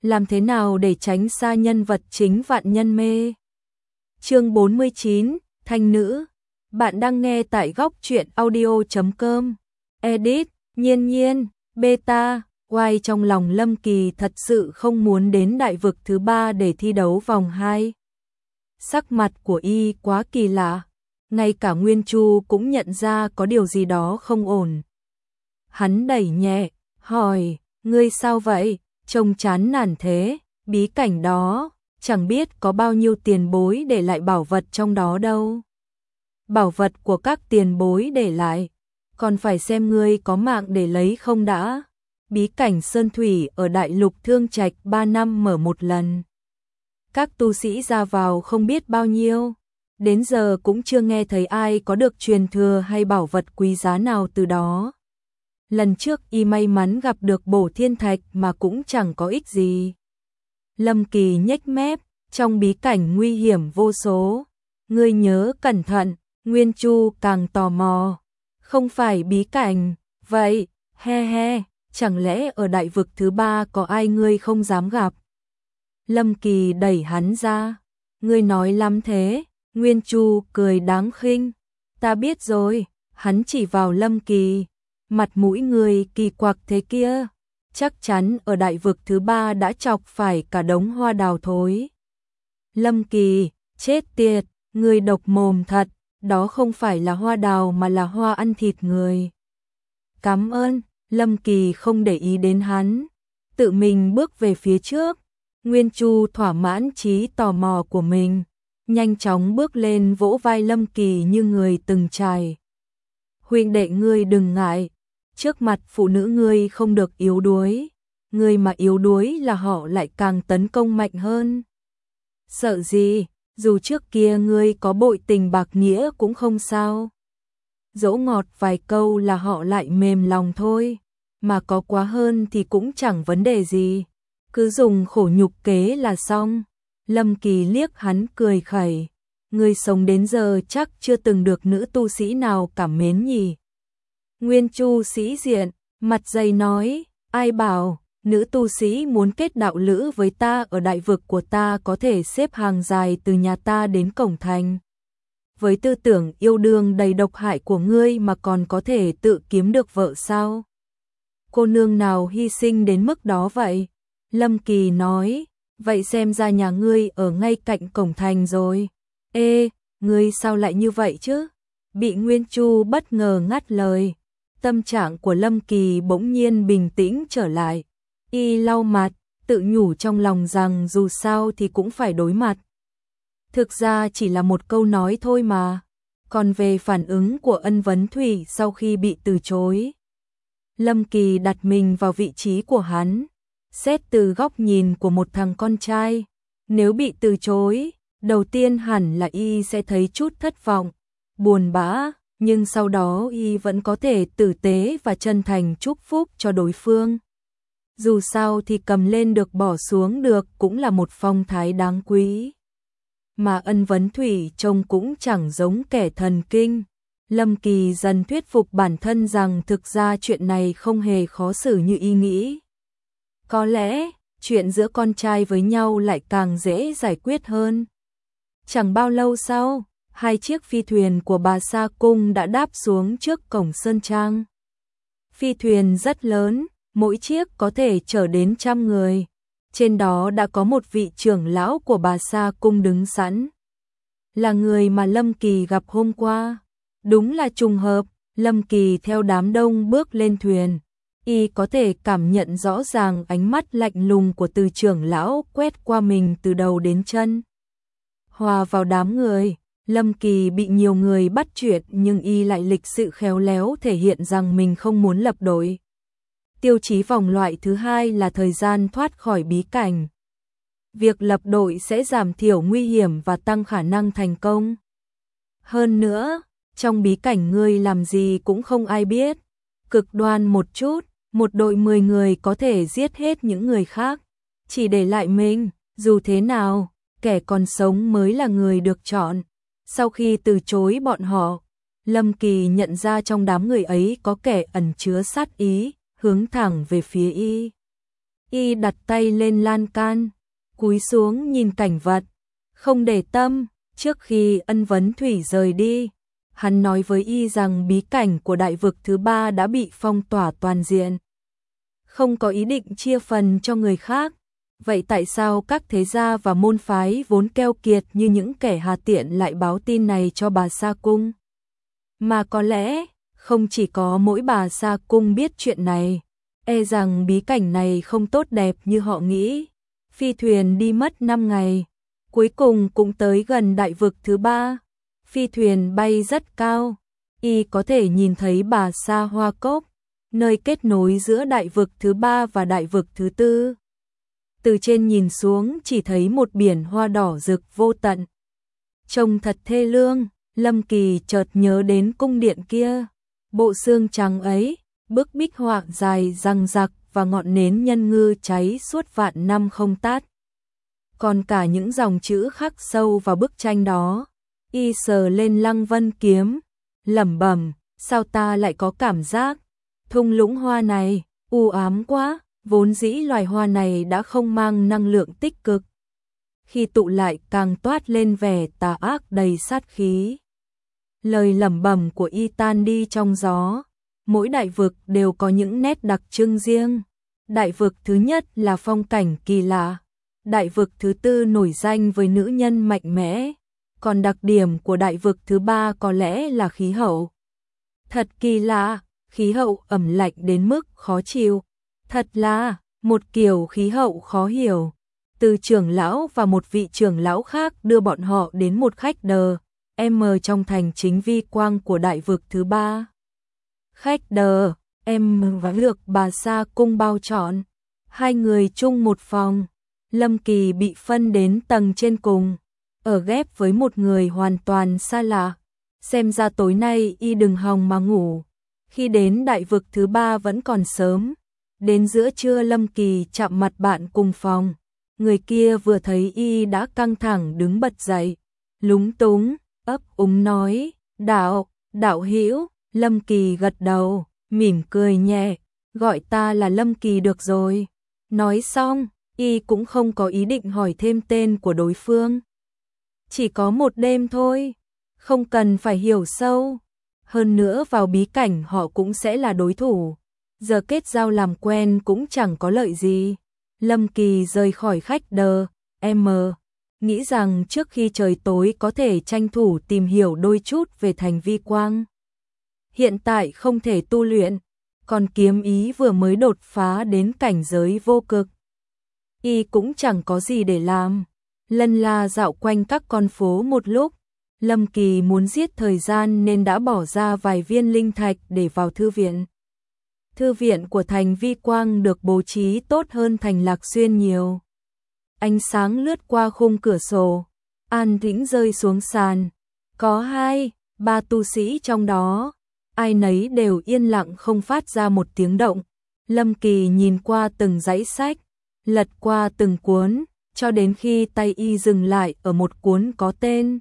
làm thế nào để tránh xa nhân vật chính vạn nhân mê. Chương 49, Thanh nữ. Bạn đang nghe tại góc truyện audio.com. Edit, Nhiên, Beta, Oai. Trong lòng Lâm Kỳ thật sự không muốn đến đại vực thứ 3 để thi đấu vòng 2. Sắc mặt của y quá kỳ lạ, ngay cả Nguyên Chu cũng nhận ra có điều gì đó không ổn. Hắn đẩy nhẹ, hỏi, ngươi sao vậy, trông chán nản thế, bí cảnh đó, chẳng biết có bao nhiêu tiền bối để lại bảo vật trong đó đâu. Bảo vật của các tiền bối để lại, còn phải xem ngươi có mạng để lấy không đã. Bí cảnh Sơn Thủy ở Đại Lục Thương Trạch 3 năm mở một lần. Các tu sĩ ra vào không biết bao nhiêu, đến giờ cũng chưa nghe thấy ai có được truyền thừa hay bảo vật quý giá nào từ đó. Lần trước y may mắn gặp được bổ thiên thạch mà cũng chẳng có ích gì. Lâm Kỳ nhếch mép, trong bí cảnh nguy hiểm vô số, ngươi nhớ cẩn thận. Nguyên Chu càng tò mò, không phải bí cảnh, vậy, he, chẳng lẽ ở đại vực thứ 3 có ai ngươi không dám gặp? Lâm Kỳ đẩy hắn ra, ngươi nói lắm thế, Nguyên Chu cười đáng khinh, ta biết rồi, hắn chỉ vào Lâm Kỳ, mặt mũi ngươi kỳ quặc thế kia, chắc chắn ở đại vực thứ 3 đã chọc phải cả đống hoa đào thối. Lâm Kỳ, chết tiệt, ngươi độc mồm thật. Đó không phải là hoa đào mà là hoa ăn thịt người. Cảm ơn, Lâm Kỳ không để ý đến hắn, tự mình bước về phía trước. Nguyên Chu thỏa mãn trí tò mò của mình, nhanh chóng bước lên vỗ vai Lâm Kỳ như người từng trải. Huynh đệ ngươi đừng ngại, trước mặt phụ nữ ngươi không được yếu đuối, ngươi mà yếu đuối là họ lại càng tấn công mạnh hơn. Sợ gì? Dù trước kia ngươi có bội tình bạc nghĩa cũng không sao. Dỗ ngọt vài câu là họ lại mềm lòng thôi, mà có quá hơn thì cũng chẳng vấn đề gì. Cứ dùng khổ nhục kế là xong. Lâm Kỳ liếc hắn cười khẩy. Ngươi sống đến giờ chắc chưa từng được nữ tu sĩ nào cảm mến nhỉ. Nguyên Chu sĩ diện, mặt dày nói, ai bảo. Nữ tu sĩ muốn kết đạo lữ với ta ở đại vực của ta có thể xếp hàng dài từ nhà ta đến cổng thành. Với tư tưởng yêu đương đầy độc hại của ngươi mà còn có thể tự kiếm được vợ sao? Cô nương nào hy sinh đến mức đó vậy? Lâm Kỳ nói, vậy xem ra nhà ngươi ở ngay cạnh cổng thành rồi. Ê, ngươi sao lại như vậy chứ? Bị Nguyên Chu bất ngờ ngắt lời. Tâm trạng của Lâm Kỳ bỗng nhiên bình tĩnh trở lại. Y lau mặt, tự nhủ trong lòng rằng dù sao thì cũng phải đối mặt. Thực ra chỉ là một câu nói thôi mà. Còn về phản ứng của Ân Vấn Thủy sau khi bị từ chối, Lâm Kỳ đặt mình vào vị trí của hắn, xét từ góc nhìn của một thằng con trai. Nếu bị từ chối, đầu tiên hẳn là y sẽ thấy chút thất vọng, buồn bã, nhưng sau đó y vẫn có thể tử tế và chân thành chúc phúc cho đối phương. Dù sao thì cầm lên được bỏ xuống được cũng là một phong thái đáng quý. Mà Ân Vấn Thủy trông cũng chẳng giống kẻ thần kinh. Lâm Kỳ dần thuyết phục bản thân rằng thực ra chuyện này không hề khó xử như y nghĩ. Có lẽ, chuyện giữa con trai với nhau lại càng dễ giải quyết hơn. Chẳng bao lâu sau, 2 chiếc phi thuyền của Bà Sa Cung đã đáp xuống trước cổng Sơn Trang. Phi thuyền rất lớn, mỗi chiếc có thể chở đến 100 người. Trên đó đã có một vị trưởng lão của Bà Sa Cung đứng sẵn. Là người mà Lâm Kỳ gặp hôm qua. Đúng là trùng hợp, Lâm Kỳ theo đám đông bước lên thuyền. Y có thể cảm nhận rõ ràng ánh mắt lạnh lùng của từ trưởng lão quét qua mình từ đầu đến chân. Hòa vào đám người, Lâm Kỳ bị nhiều người bắt chuyện nhưng y lại lịch sự khéo léo thể hiện rằng mình không muốn lập đội. Tiêu chí vòng loại thứ 2 là thời gian thoát khỏi bí cảnh. Việc lập đội sẽ giảm thiểu nguy hiểm và tăng khả năng thành công. Hơn nữa, trong bí cảnh ngươi làm gì cũng không ai biết. Cực đoan một chút, một đội 10 người có thể giết hết những người khác. Chỉ để lại mình, dù thế nào, kẻ còn sống mới là người được chọn. Sau khi từ chối bọn họ, Lâm Kỳ nhận ra trong đám người ấy có kẻ ẩn chứa sát ý, hướng thẳng về phía y. Y đặt tay lên lan can, cúi xuống nhìn cảnh vật, không để tâm. Trước khi Ân Vấn Thủy rời đi, hắn nói với Y rằng bí cảnh của đại vực thứ 3 đã bị phong tỏa toàn diện, không có ý định chia phần cho người khác. Vậy tại sao các thế gia và môn phái vốn keo kiệt như những kẻ hà tiện lại báo tin này cho bà Sa Cung? Mà có lẽ, không chỉ có mỗi bà Sa Cung biết chuyện này, e rằng bí cảnh này không tốt đẹp như họ nghĩ. Phi thuyền đi mất 5 ngày, cuối cùng cũng tới gần đại vực thứ 3. Phi thuyền bay rất cao, Y có thể nhìn thấy bà Sa Hoa Cốc, nơi kết nối giữa đại vực thứ 3 và đại vực thứ 4. Từ trên nhìn xuống chỉ thấy một biển hoa đỏ rực vô tận. Trông thật thê lương, Lâm Kỳ chợt nhớ đến cung điện kia. Bộ xương trắng ấy, bức bích họa dài răng rặc và ngọn nến nhân ngư cháy suốt vạn năm không tắt. Còn cả những dòng chữ khắc sâu vào bức tranh đó. Y sờ lên Lăng Vân kiếm, lẩm bẩm, sao ta lại có cảm giác thung lũng hoa này u ám quá, vốn dĩ loài hoa này đã không mang năng lượng tích cực. Khi tụ lại càng toát lên vẻ tà ác đầy sát khí. Lời lẩm bẩm của Y tan đi trong gió. Mỗi đại vực đều có những nét đặc trưng riêng. Đại vực thứ nhất là phong cảnh kỳ lạ. Đại vực thứ 4 nổi danh với nữ nhân mạnh mẽ. Còn đặc điểm của đại vực thứ 3 có lẽ là khí hậu. Thật kỳ lạ, khí hậu ẩm lạnh đến mức khó chịu. Thật là một kiểu khí hậu khó hiểu. Từ trưởng lão và một vị trưởng lão khác đưa bọn họ đến một khách đờ trong thành chính vi quang của đại vực thứ 3. Khách đờ và được bà Sa Cung bao trọn. Hai người chung một phòng. Lâm Kỳ bị phân đến tầng trên cùng, ở ghép với một người hoàn toàn xa lạ. Xem ra tối nay Y đừng hòng mà ngủ. Khi đến đại vực thứ 3 vẫn còn sớm. Đến giữa trưa Lâm Kỳ chạm mặt bạn cùng phòng. Người kia vừa thấy Y đã căng thẳng đứng bật dậy, lúng túng, ấp úng nói, đạo hữu. Lâm Kỳ gật đầu, mỉm cười nhẹ, gọi ta là Lâm Kỳ được rồi. Nói xong, Y cũng không có ý định hỏi thêm tên của đối phương. Chỉ có một đêm thôi, không cần phải hiểu sâu. Hơn nữa vào bí cảnh họ cũng sẽ là đối thủ. Giờ kết giao làm quen cũng chẳng có lợi gì. Lâm Kỳ rời khỏi khách đờ nghĩ rằng trước khi trời tối có thể tranh thủ tìm hiểu đôi chút về thành vi quang. Hiện tại không thể tu luyện, còn kiếm ý vừa mới đột phá đến cảnh giới vô cực. Y cũng chẳng có gì để làm. Lân la dạo quanh các con phố một lúc. Lâm Kỳ muốn giết thời gian nên đã bỏ ra vài viên linh thạch để vào thư viện. Thư viện của thành vi quang được bố trí tốt hơn thành Lạc Xuyên nhiều. Ánh sáng lướt qua khung cửa sổ, an tĩnh rơi xuống sàn. Có 2-3 tu sĩ trong đó, ai nấy đều yên lặng không phát ra một tiếng động. Lâm Kỳ nhìn qua từng dãy sách, lật qua từng cuốn, cho đến khi tay Y dừng lại ở một cuốn có tên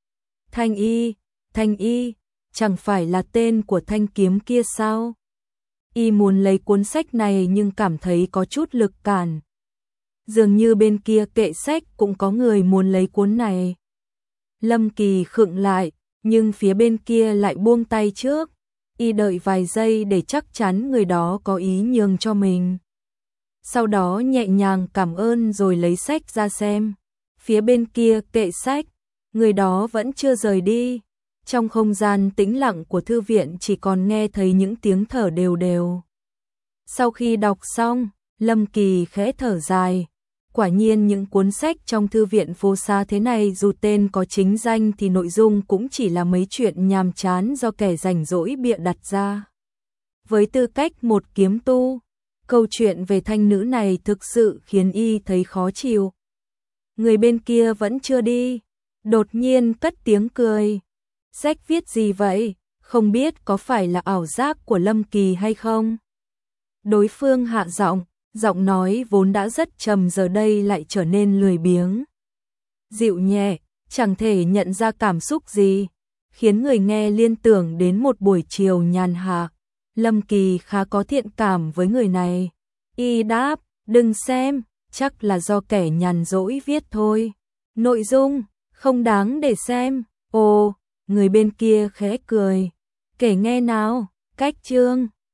Thanh Y, chẳng phải là tên của thanh kiếm kia sao? Y muốn lấy cuốn sách này nhưng cảm thấy có chút lực cản. Dường như bên kia kệ sách cũng có người muốn lấy cuốn này. Lâm Kỳ khựng lại, nhưng phía bên kia lại buông tay trước. Y đợi vài giây để chắc chắn người đó có ý nhường cho mình. Sau đó nhẹ nhàng cảm ơn rồi lấy sách ra xem. Phía bên kia kệ sách, người đó vẫn chưa rời đi. Trong không gian tĩnh lặng của thư viện chỉ còn nghe thấy những tiếng thở đều đều. Sau khi đọc xong, Lâm Kỳ khẽ thở dài. Quả nhiên những cuốn sách trong thư viện phố xá thế này dù tên có chính danh thì nội dung cũng chỉ là mấy chuyện nhàm chán do kẻ rảnh rỗi bịa đặt ra. Với tư cách một kiếm tu, câu chuyện về thanh nữ này thực sự khiến Y thấy khó chịu. Người bên kia vẫn chưa đi, đột nhiên cất tiếng cười. Sách viết gì vậy? Không biết có phải là ảo giác của Lâm Kỳ hay không? Đối phương hạ giọng, giọng nói vốn đã rất trầm giờ đây lại trở nên lười biếng. Dịu nhẹ, chẳng thể nhận ra cảm xúc gì, khiến người nghe liên tưởng đến một buổi chiều nhàn hạ. Lâm Kỳ khá có thiện cảm với người này. Y đáp, Đừng xem, chắc là do kẻ nhàn rỗi viết thôi. Nội dung không đáng để xem. Ồ, người bên kia khẽ cười. Kể nghe nào, cách chương